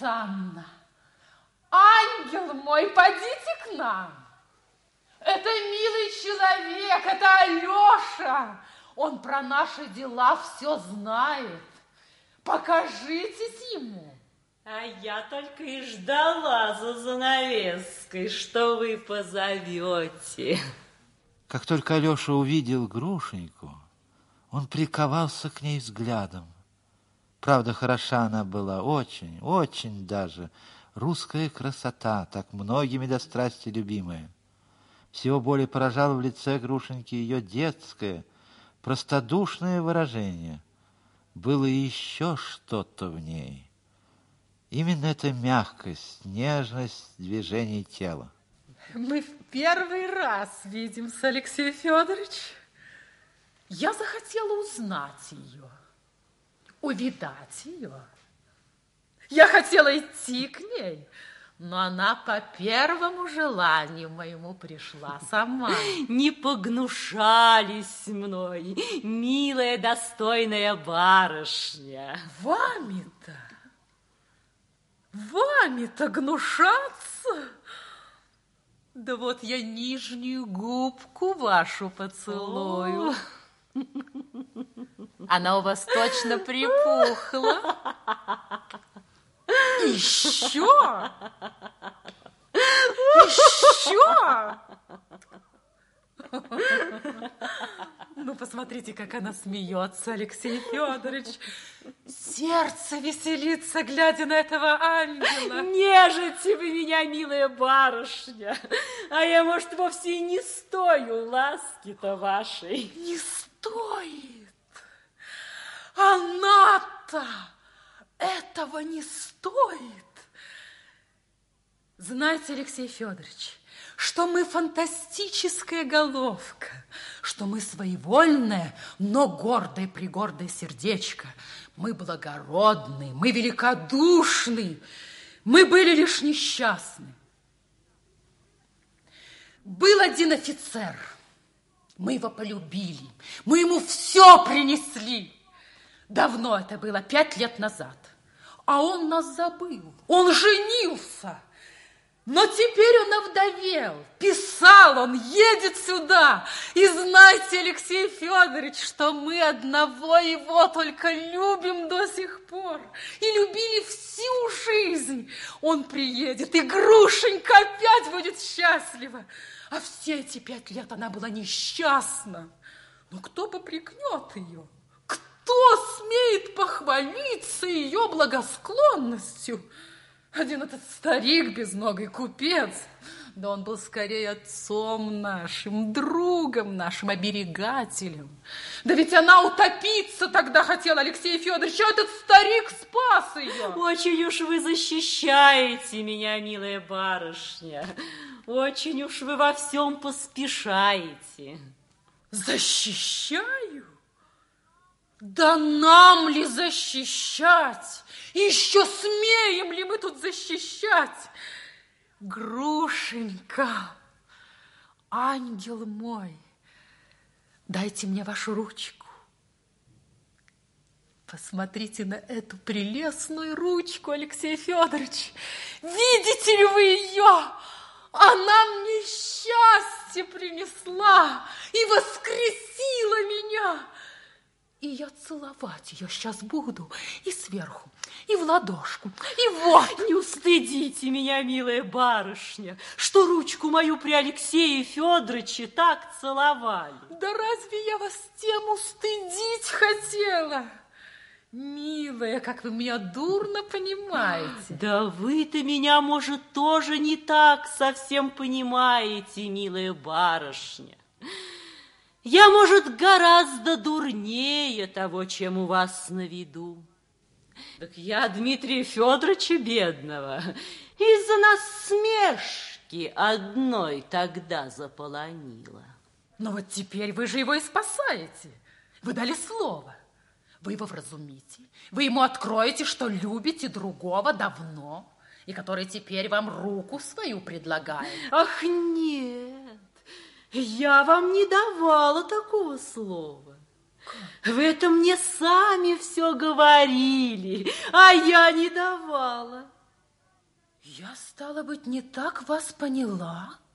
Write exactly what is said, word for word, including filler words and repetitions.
Санна, ангел мой, подите к нам. Это милый человек, это Алеша. Он про наши дела все знает. Покажитесь ему. А я только и ждала за занавеской, что вы позовете. Как только Алеша увидел Грушеньку, он приковался к ней взглядом. Правда, хороша она была, очень, очень даже. Русская красота, так многими до страсти любимая. Всего более поражало в лице Грушеньки ее детское, простодушное выражение. Было еще что-то в ней. Именно эта мягкость, нежность движений тела. Мы в первый раз видимся, Алексей Федорович. Я захотела узнать ее, увидать ее. Я хотела идти к ней, но она по первому желанию моему пришла сама. Не погнушались мной, милая, достойная барышня. Вами-то? Вами-то гнушаться? Да вот я нижнюю губку вашу поцелую. О. Она у вас точно припухла. Еще? Еще? Ну, посмотрите, как она смеется, Алексей Федорович. Сердце веселится, глядя на этого ангела. Нежите вы меня, милая барышня. А я, может, вовсе и не стою ласки-то вашей. Не стоит. Она-то этого не стоит. Знаете, Алексей Федорович, что мы фантастическая головка, что мы своевольное, но гордое-пригордое сердечко. Мы благородны, мы великодушны, мы были лишь несчастны. Был один офицер, мы его полюбили, мы ему все принесли. Давно это было, пять лет назад. А он нас забыл, он женился. Но теперь он овдовел, писал он, едет сюда. И знайте, Алексей Федорович, что мы одного его только любим до сих пор. И любили всю жизнь. Он приедет, и Грушенька опять будет счастлива. А все эти пять лет она была несчастна. Но кто попрекнет ее? Кто смеет похвалиться ее благосклонностью? Один этот старик безногий купец, да он был скорее отцом нашим, другом нашим, оберегателем. Да ведь она утопиться тогда хотела, Алексей Федорович, а этот старик спас ее. Очень уж вы защищаете меня, милая барышня. Очень уж вы во всем поспешаете. Защищаю? Да нам ли защищать? Еще смеем ли мы тут защищать? Грушенька, ангел мой, дайте мне вашу ручку. Посмотрите на эту прелестную ручку, Алексей Федорович. Видите ли вы ее? Она мне счастье принесла и воскресила меня. И я целовать ее сейчас буду и сверху, и в ладошку, и вот. Не устыдите меня, милая барышня, что ручку мою при Алексее Федоровиче так целовали. Да разве я вас тем устыдить хотела? Милая, как вы меня дурно понимаете. Да вы-то меня, может, тоже не так совсем понимаете, милая барышня. Я, может, гораздо дурнее того, чем у вас на виду. Так я Дмитрия Федоровича бедного из-за насмешки одной тогда заполонила. Но вот теперь вы же его и спасаете. Вы дали слово. Вы его вразумите. Вы ему откроете, что любите другого давно, и который теперь вам руку свою предлагает. Ах, нет. Я вам не давала такого слова. Как? Вы это мне сами все говорили, а я не давала. Я, стало быть, не так вас поняла.